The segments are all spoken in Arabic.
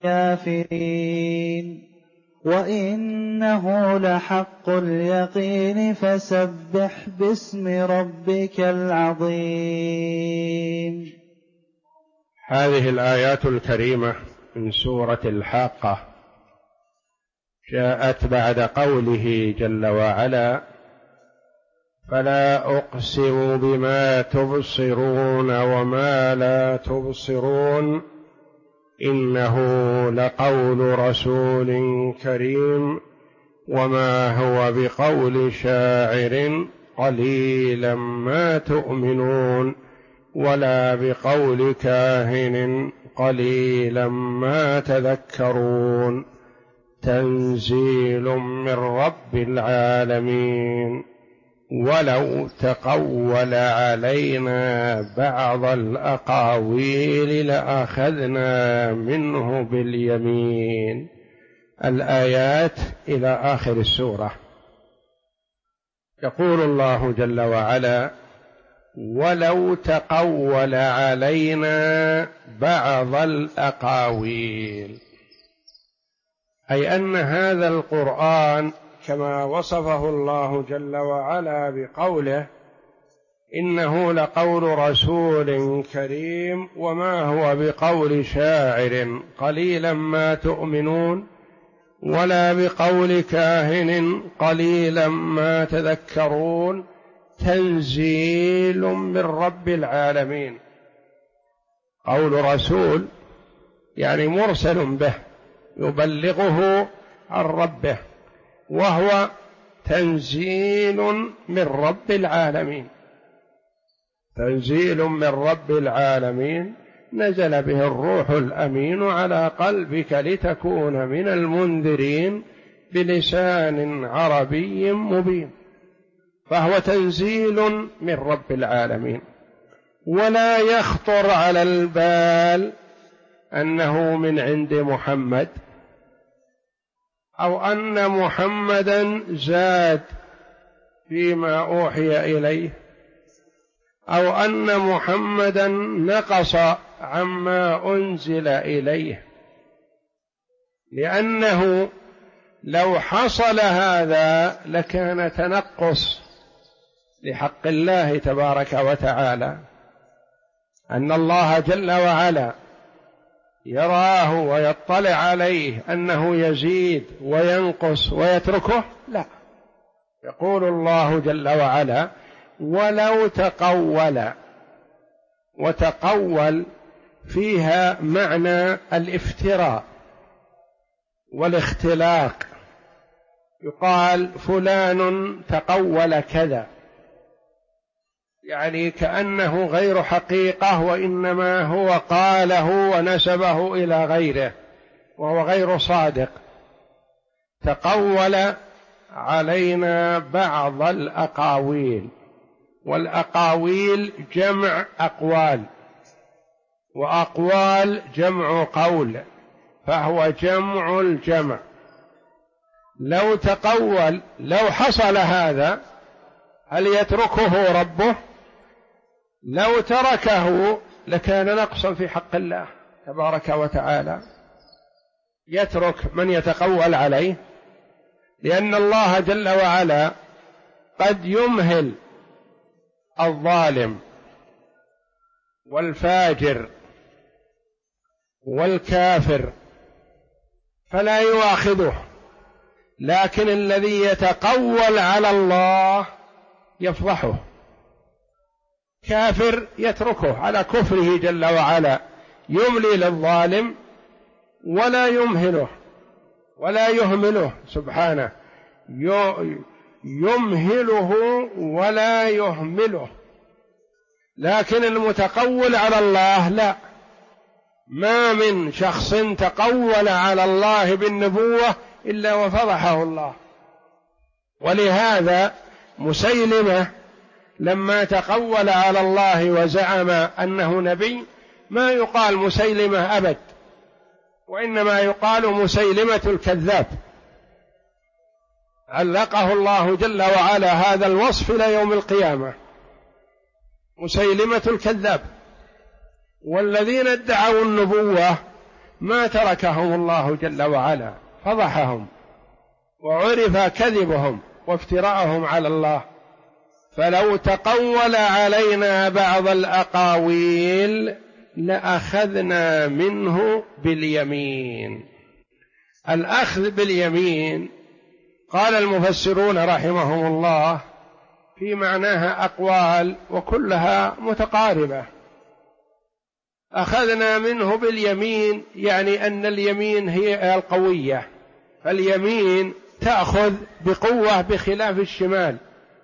الكافرين وإنه لحق اليقين فسبح باسم ربك العظيم. هذه الآيات الكريمة من سورة الحاقة جاءت بعد قوله جل وعلا: فلا أقسم بما تبصرون وما لا تبصرون إنه لقول رسول كريم وما هو بقول شاعر قليلا ما تؤمنون ولا بقول كاهن قليلا ما تذكرون تنزيل من رب العالمين ولو تقول علينا بعض الأقاويل لأخذنا منه باليمين. الآيات إلى آخر السورة. يقول الله جل وعلا: ولو تقول علينا بعض الأقاويل، أي أن هذا القرآن كما وصفه الله جل وعلا بقوله: إنه لقول رسول كريم وما هو بقول شاعر قليلا ما تؤمنون ولا بقول كاهن قليلا ما تذكرون تنزيل من رب العالمين. قول رسول يعني مرسل به يبلغه عن ربه، وهو تنزيل من رب العالمين. تنزيل من رب العالمين نزل به الروح الأمين على قلبك لتكون من المنذرين بلسان عربي مبين، فهو تنزيل من رب العالمين. ولا يخطر على البال أنه من عند محمد أو أن محمدا زاد فيما أوحي إليه أو أن محمدا نقص عما أنزل إليه، لأنه لو حصل هذا لكان تنقص لحق الله تبارك وتعالى، أن الله جل وعلا يراه ويطلع عليه أنه يزيد وينقص ويتركه. لا، يقول الله جل وعلا: ولو تقول. وتقول فيها معنى الافتراء والاختلاق، يقال فلان تقول كذا، يعني كأنه غير حقيقة وإنما هو قاله ونسبه إلى غيره وهو غير صادق. تقول علينا بعض الأقاويل، والأقاويل جمع أقوال، وأقوال جمع قول، فهو جمع الجمع. لو تقول، لو حصل هذا هل يتركه ربه؟ لو تركه لكان نقصا في حق الله تبارك وتعالى. يترك من يتقول عليه، لأن الله جل وعلا قد يمهل الظالم والفاجر والكافر فلا يؤاخذه، لكن الذي يتقول على الله يفضحه. كافر يتركه على كفره جل وعلا، يملي للظالم ولا يمهله ولا يهمله سبحانه، يمهله ولا يهمله. لكن المتقول على الله لا، ما من شخص تقول على الله بالنبوة إلا وفضحه الله. ولهذا مسيلمة لما تقول على الله وزعم أنه نبي ما يقال مسيلمة أبد، وإنما يقال مسيلمة الكذاب. علقه الله جل وعلا هذا الوصف إلى يوم القيامة، مسيلمة الكذاب. والذين ادعوا النبوة ما تركهم الله جل وعلا، فضحهم وعرف كذبهم وافتراءهم على الله. فلو تقول علينا بعض الأقاويل لأخذنا منه باليمين. الأخذ باليمين قال المفسرون رحمهم الله في معناها أقوال وكلها متقاربة. أخذنا منه باليمين يعني أن اليمين هي القوية، فاليمين تأخذ بقوة بخلاف الشمال،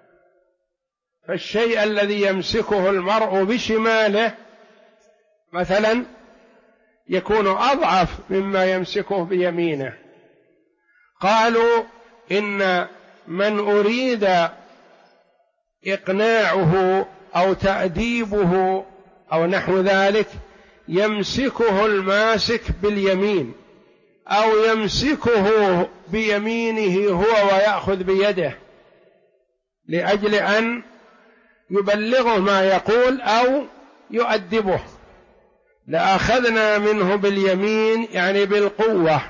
فالشيء الذي يمسكه المرء بشماله مثلا يكون أضعف مما يمسكه بيمينه. قالوا إن من أريد إقناعه أو تأديبه أو نحو ذلك يمسكه الماسك باليمين، أو يمسكه بيمينه هو ويأخذ بيده لأجل أن يبلغه ما يقول أو يؤدبه. لأخذنا منه باليمين يعني بالقوة،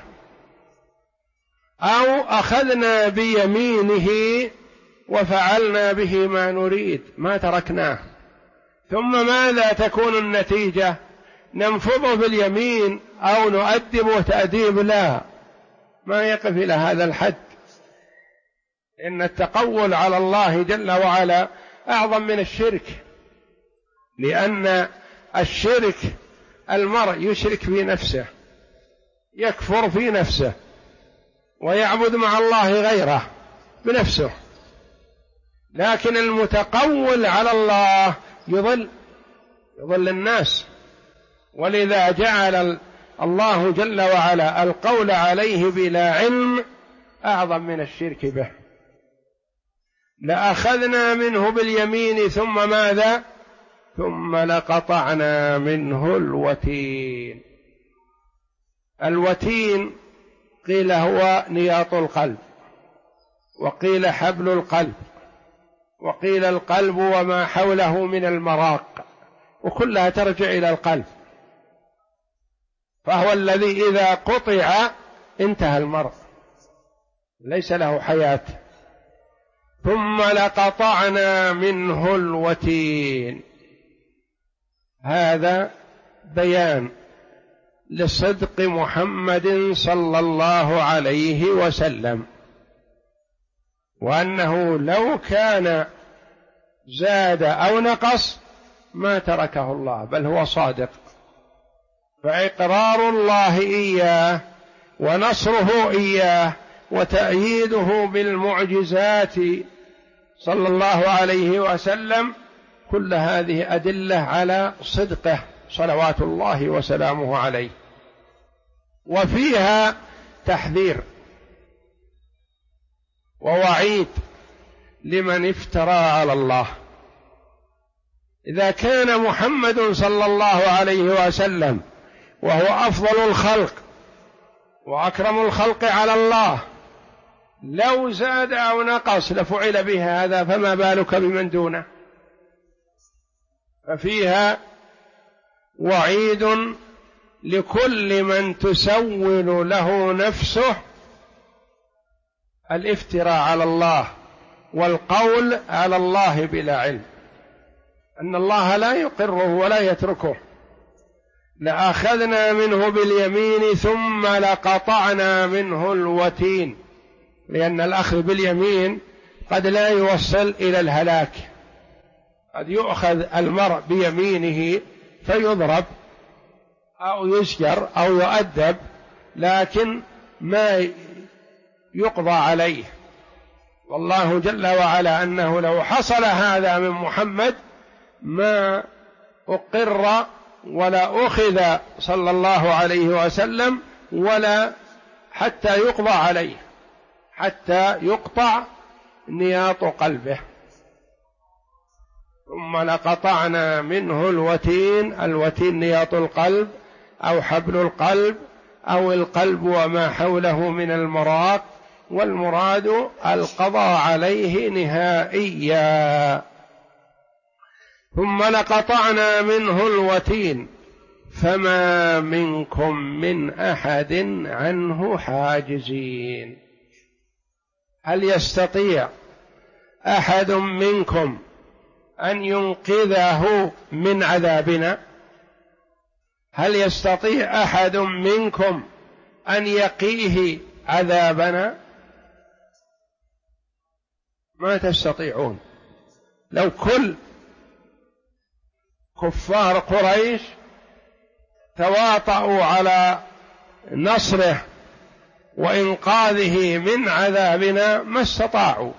أو أخذنا بيمينه وفعلنا به ما نريد ما تركناه. ثم ماذا تكون النتيجة؟ ننفضه باليمين أو نؤدبه تأديب؟ لا، ما يقف إلى هذا الحد، إن التقول على الله جل وعلا أعظم من الشرك، لأن الشرك المرء يشرك في نفسه، يكفر في نفسه ويعبد مع الله غيره بنفسه، لكن المتقول على الله يضل الناس. ولذا جعل الله جل وعلا القول عليه بلا علم أعظم من الشرك به. لأخذنا منه باليمين ثم ماذا؟ ثم لقطعنا منه الوتين. الوتين قيل هو نياط القلب، وقيل حبل القلب، وقيل القلب وما حوله من المراق، وكلها ترجع إلى القلب، فهو الذي إذا قطع انتهى المرء ليس له حياة. ثم لقطعنا منه الوتين، هذا بيان لصدق محمد صلى الله عليه وسلم، وأنه لو كان زاد أو نقص ما تركه الله، بل هو صادق. فإقرار الله إياه ونصره إياه وتأييده بالمعجزات صلى الله عليه وسلم، كل هذه أدلة على صدقه صلوات الله وسلامه عليه. وفيها تحذير ووعيد لمن افترى على الله. إذا كان محمد صلى الله عليه وسلم وهو أفضل الخلق وأكرم الخلق على الله لو زاد أو نقص لفعل به هذا، فما بالك بمن دونه؟ ففيها وعيد لكل من تسول له نفسه الافتراء على الله والقول على الله بلا علم، أن الله لا يقره ولا يتركه. لأخذنا منه باليمين ثم لقطعنا منه الوتين، لأن الأخذ باليمين قد لا يوصل إلى الهلاك، قد يؤخذ المرء بيمينه فيضرب أو يسجر أو يؤدب، لكن ما يقضى عليه. والله جل وعلا أنه لو حصل هذا من محمد ما أقر ولا أخذ صلى الله عليه وسلم ولا حتى يقضى عليه، حتى يقطع نياط قلبه. ثم لقطعنا منه الوتين، الوتين نياط القلب أو حبل القلب أو القلب وما حوله من المراق، والمراد القضاء عليه نهائيا. ثم لقطعنا منه الوتين فما منكم من أحد عنه حاجزين. هل يستطيع أحد منكم أن ينقذه من عذابنا؟ هل يستطيع أحد منكم أن يقيه عذابنا؟ ما تستطيعون. لو كل كفار قريش تواطؤوا على نصره وإنقاذه من عذابنا ما استطاعوا.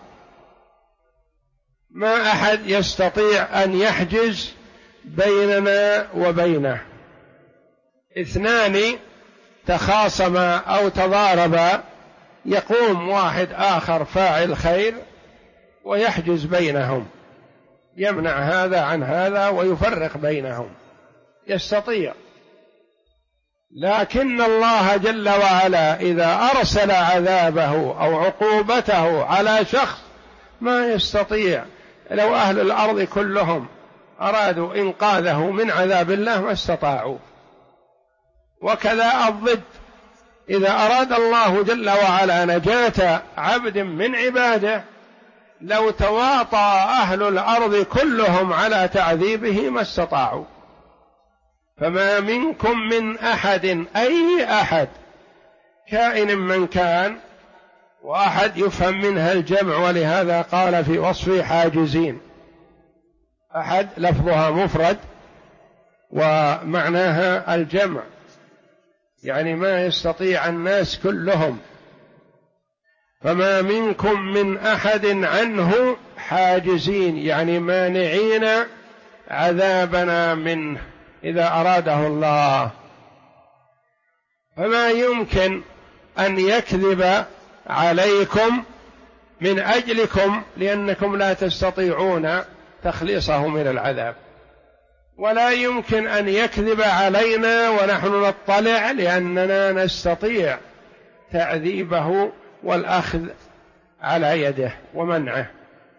ما أحد يستطيع أن يحجز بيننا وبينه. اثنان تخاصما أو تضاربا يقوم واحد آخر فاعل خير ويحجز بينهم، يمنع هذا عن هذا ويفرق بينهم، يستطيع. لكن الله جل وعلا إذا أرسل عذابه أو عقوبته على شخص ما يستطيع. لو أهل الأرض كلهم أرادوا إنقاذه من عذاب الله ما استطاعوا. وكذا الضد، إذا أراد الله جل وعلا نجاة عبد من عباده لو تواطى أهل الأرض كلهم على تعذيبه ما استطاعوا. فما منكم من أحد، أي أحد كائن من كان، وأحد يفهم منها الجمع، ولهذا قال في وصف حاجزين. أحد لفظها مفرد ومعناها الجمع، يعني ما يستطيع الناس كلهم. فما منكم من أحد عنه حاجزين، يعني مانعين عذابنا منه إذا أراده الله. فما يمكن أن يكذب عليكم من أجلكم لأنكم لا تستطيعون تخليصه من العذاب، ولا يمكن أن يكذب علينا ونحن نطلع لأننا نستطيع تعذيبه والأخذ على يده ومنعه.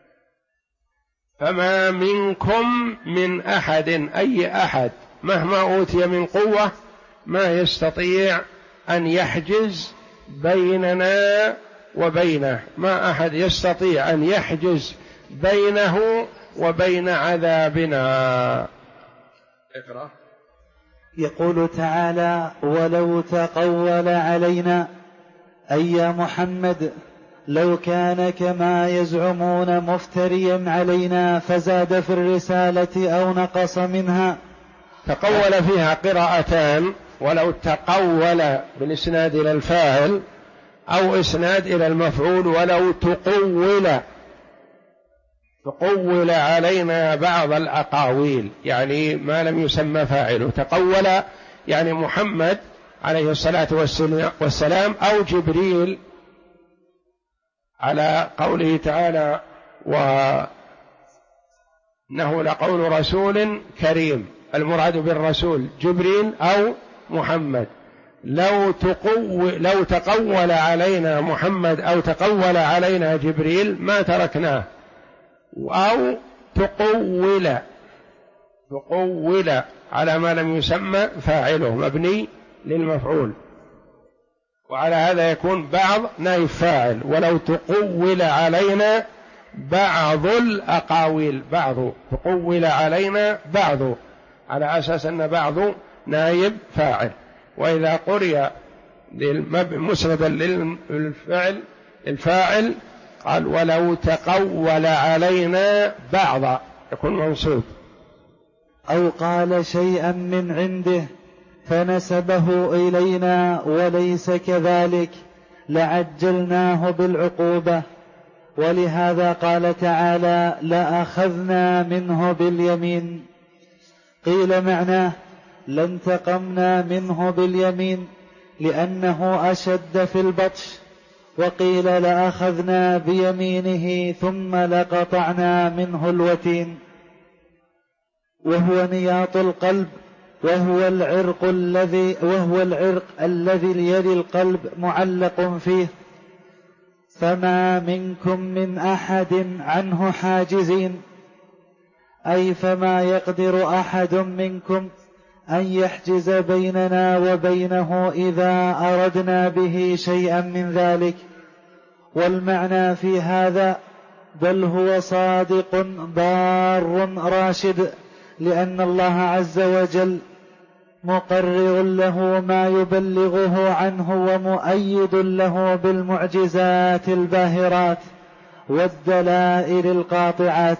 فما منكم من أحد، أي أحد مهما أوتي من قوة ما يستطيع أن يحجز بيننا وبينه. ما أحد يستطيع أن يحجز بينه وبين عذابنا. اقرأ. يقول تعالى: ولو تقول علينا، أي يا محمد لو كان كما يزعمون مفتريا علينا فزاد في الرسالة أو نقص منها. تقول فيها قراءتان: ولو تقول بالإسناد إلى الفاعل أو إسناد إلى المفعول. ولو تقول علينا بعض الأقاويل، يعني ما لم يسمى فاعله. تقول يعني محمد عليه الصلاة والسلام أو جبريل، على قوله تعالى: وإنه لقول رسول كريم. المراد بالرسول جبريل أو محمد. لو تقول علينا محمد أو تقول علينا جبريل ما تركناه. أو تقول على ما لم يسمى فاعله مبني للمفعول، وعلى هذا يكون بعض نائب فاعل. ولو تقول علينا بعض الأقاويل، تقول علينا بعض، على أساس أن بعض نائب فاعل. وإذا قرئ مسندا للفاعل قال: ولو تقول علينا بعض، يكون منصوب. أو قال شيئا من عنده فنسبه إلينا وليس كذلك لعجلناه بالعقوبة. ولهذا قال تعالى: لأخذنا منه باليمين. قيل معناه لانتقمنا منه باليمين لأنه أشد في البطش. وقيل لأخذنا بيمينه ثم لقطعنا منه الوتين، وهو نياط القلب، وهو العرق الذي يلي القلب معلق فيه. فما منكم من أحد عنه حاجزين، أي فما يقدر أحد منكم أن يحجز بيننا وبينه إذا أردنا به شيئا من ذلك. والمعنى في هذا بل هو صادق بار راشد، لأن الله عز وجل مقرر له ما يبلغه عنه ومؤيد له بالمعجزات الباهرات والدلائل القاطعات.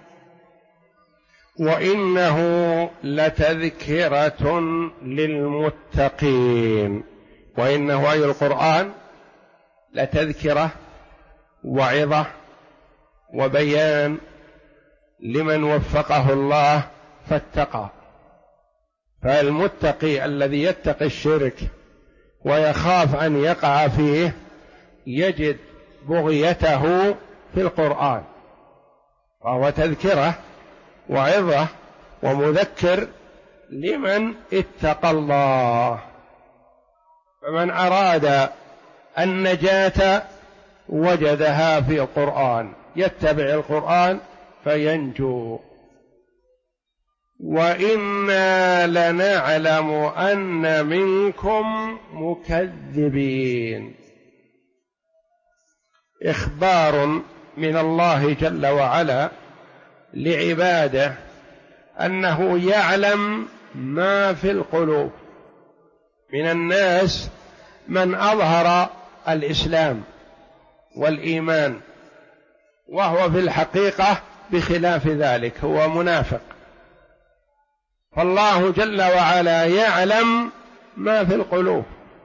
وإنه لتذكرة للمتقين. وإنه أي القرآن لتذكرة وعظة وبيان لمن وفقه الله فاتقى. فالمتقي الذي يتقي الشرك ويخاف أن يقع فيه يجد بغيته في القرآن، فهو تذكرة وعظة ومذكر لمن اتقى الله. فمن أراد النجاة وجدها في القرآن، يتبع القرآن فينجو. وإنا لنعلم أن منكم مكذبين. إخبار من الله جل وعلا لعباده أنه يعلم ما في القلوب. من الناس من أظهر الإسلام والإيمان وهو في الحقيقة بخلاف ذلك، هو منافق. فالله جل وعلا يعلم ما في القلوب.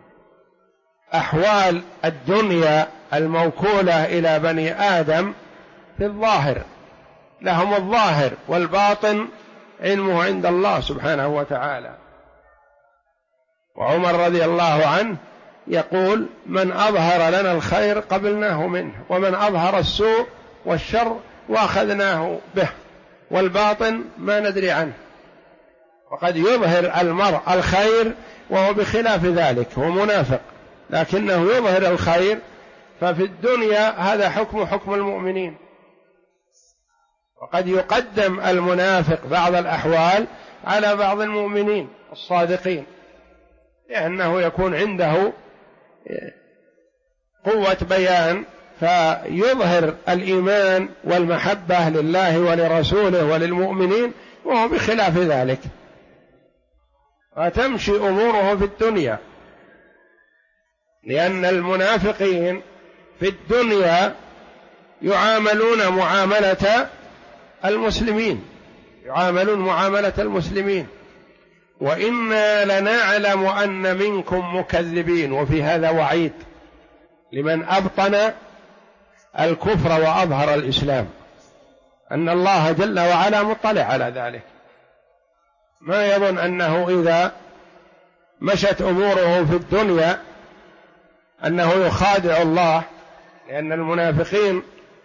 أحوال الدنيا الموكولة إلى بني آدم في الظاهر، لهم الظاهر، والباطن علمه عند الله سبحانه وتعالى. وعمر رضي الله عنه يقول: من أظهر لنا الخير قبلناه منه، ومن أظهر السوء والشر وأخذناه به، والباطن ما ندري عنه. وقد يظهر المرء الخير وهو بخلاف ذلك، هو منافق، لكنه يظهر الخير. ففي الدنيا هذا حكم المؤمنين. وقد يقدم المنافق بعض الأحوال على بعض المؤمنين الصادقين، لأنه يكون عنده قوة بيان فيظهر الإيمان والمحبة لله ولرسوله وللمؤمنين، وهو بخلاف ذلك، فتمشي أموره في الدنيا. لأن المنافقين في الدنيا يعاملون معاملة المسلمين، يعاملون معاملة المسلمين. وإنا لنعلم أن منكم مكذبين. وفي هذا وعيد لمن أبطن الكفر وأظهر الإسلام، أن الله جل وعلا مطلع على ذلك. ما يظن أنه إذا مشت أموره في الدنيا أنه يخادع الله، لأن المنافقين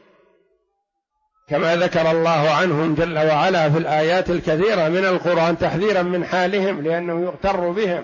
كما ذكر الله عنهم جل وعلا في الآيات الكثيرة من القرآن تحذيرا من حالهم، لأنه يغتر بهم.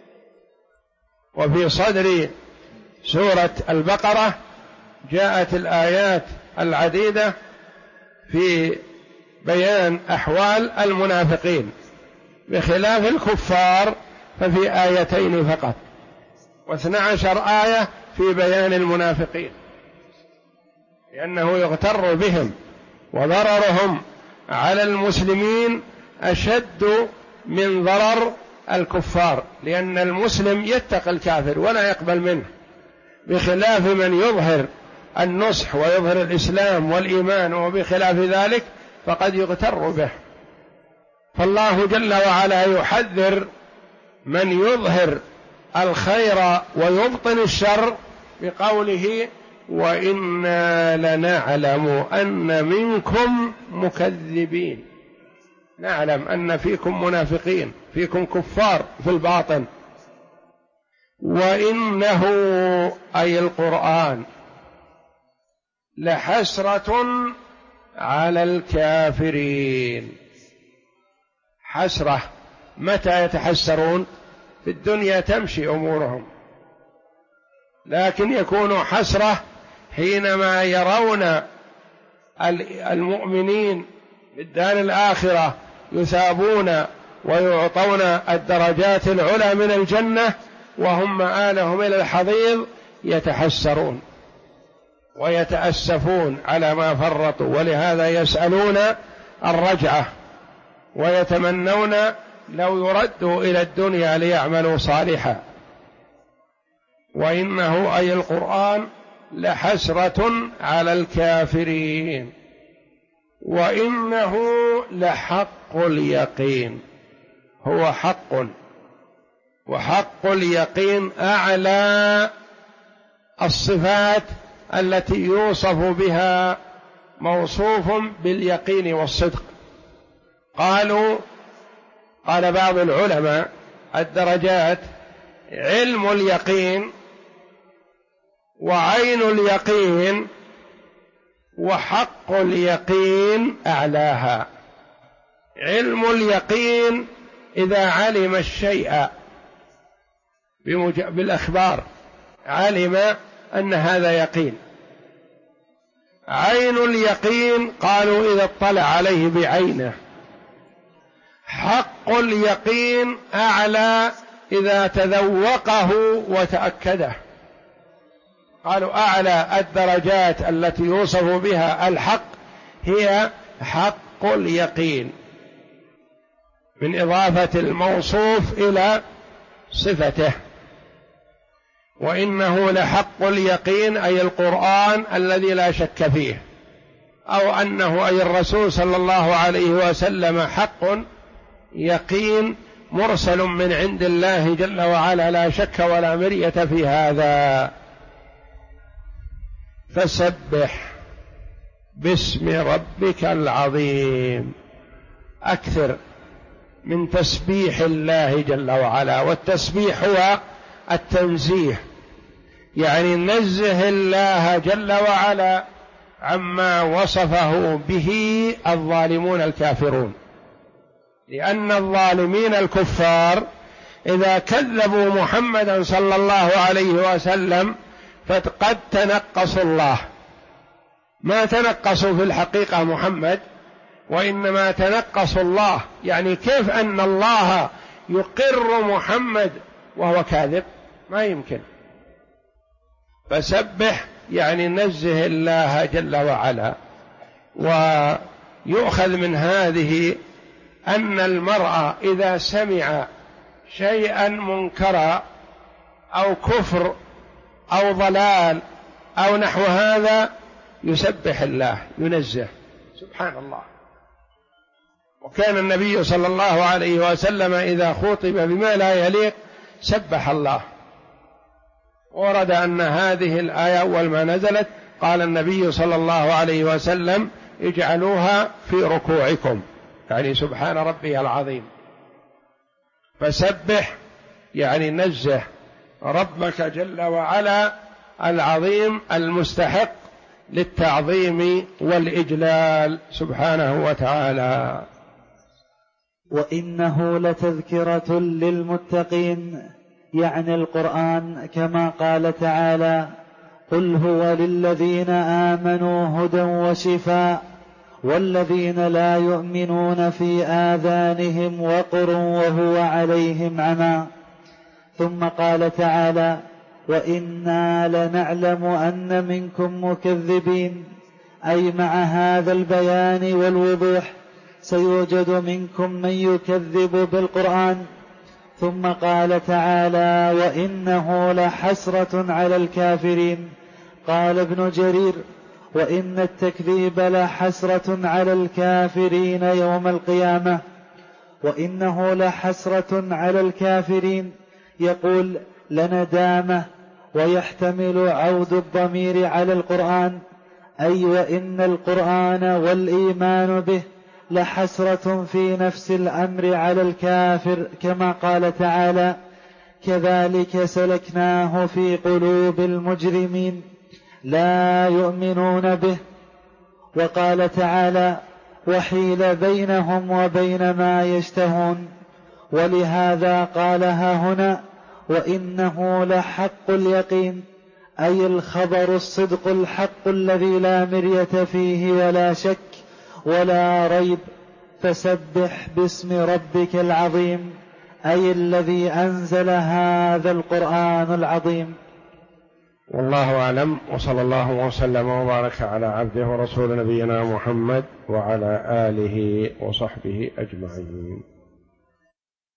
وفي صدر سورة البقرة جاءت الآيات العديدة في بيان أحوال المنافقين، بخلاف الكفار ففي آيتين فقط، و12 آية في بيان المنافقين، لأنه يغتر بهم. وضررهم على المسلمين أشد من ضرر الكفار، لأن المسلم يتقي الكافر ولا يقبل منه، بخلاف من يظهر النصح ويظهر الإسلام والإيمان، وبخلاف ذلك فقد يغتر به. فالله جل وعلا يحذر من يظهر الخير ويبطن الشر بقوله: وإنا لنعلم أن منكم مكذبين. نعلم أن فيكم منافقين، فيكم كفار في الباطن. وإنه أي القرآن لحسرة على الكافرين. حسرة، متى يتحسرون؟ في الدنيا تمشي أمورهم، لكن يكون حسرة حينما يرون المؤمنين بالدار الآخرة يثابون ويعطون الدرجات العلى من الجنة وهم مآلهم إلى الحضيض يتحسرون ويتأسفون على ما فرطوا، ولهذا يسألون الرجعة ويتمنون لو يردوا إلى الدنيا ليعملوا صالحا. وإنه أي القرآن لحسرة على الكافرين وإنه لحق اليقين. هو حق، وحق اليقين أعلى الصفات التي يوصف بها موصوف باليقين والصدق. قال بعض العلماء الدرجات علم اليقين وعين اليقين وحق اليقين أعلاها. علم اليقين إذا علم الشيء بالأخبار علم أن هذا يقين. عين اليقين قالوا إذا اطلع عليه بعينه. حق اليقين أعلى إذا تذوقه وتأكده. قالوا أعلى الدرجات التي يوصف بها الحق هي حق اليقين، من إضافة الموصوف إلى صفته. وإنه لحق اليقين أي القرآن الذي لا شك فيه، أو أنه أي الرسول صلى الله عليه وسلم حق يقين مرسل من عند الله جل وعلا، لا شك ولا مرية في هذا. فسبح باسم ربك العظيم. أكثر من تسبيح الله جل وعلا، والتسبيح هو التنزيه، يعني نزه الله جل وعلا عما وصفه به الظالمون الكافرون. لأن الظالمين الكفار إذا كذبوا محمدا صلى الله عليه وسلم فقد تنقصوا الله. ما تنقصوا في الحقيقة محمد، وإنما تنقصوا الله. يعني كيف أن الله يقر محمد وهو كاذب؟ ما يمكن. فسبح يعني نزه الله جل وعلا. ويؤخذ من هذه أن المرء إذا سمع شيئا منكرا أو كفر أو ضلال أو نحو هذا يسبح الله، ينزه سبحان الله. وكان النبي صلى الله عليه وسلم إذا خُطب بما لا يليق سبح الله. ورد أن هذه الآية أول ما نزلت قال النبي صلى الله عليه وسلم اجعلوها في ركوعكم، يعني سبحان ربي العظيم. فسبح يعني نزه ربك جل وعلا العظيم المستحق للتعظيم والإجلال سبحانه وتعالى. وإنه لتذكرة للمتقين، يعني القرآن، كما قال تعالى قل هو للذين آمنوا هدى وشفاء والذين لا يؤمنون في آذانهم وقر وهو عليهم عمى. ثم قال تعالى وإنا لنعلم أن منكم مكذبين، أي مع هذا البيان والوضوح سيوجد منكم من يكذب بالقرآن. ثم قال تعالى وإنه لحسرة على الكافرين. قال ابن جرير وإن التكذيب لحسرة على الكافرين يوم القيامة. وإنه لحسرة على الكافرين يقول لندامة، ويحتمل عود الضمير على القرآن، أي وإن القرآن والإيمان به لحسرة في نفس الأمر على الكافر، كما قال تعالى كذلك سلكناه في قلوب المجرمين لا يؤمنون به. وقال تعالى وحيل بينهم وبين ما يشتهون. ولهذا قالها هنا وإنه لحق اليقين، أي الخبر الصدق الحق الذي لا مرية فيه ولا شك ولا ريب. فسبح باسم ربك العظيم، أي الذي أنزل هذا القرآن العظيم. والله أعلم، وصلى الله وسلم وبارك على عبده ورسول نبينا محمد وعلى آله وصحبه أجمعين.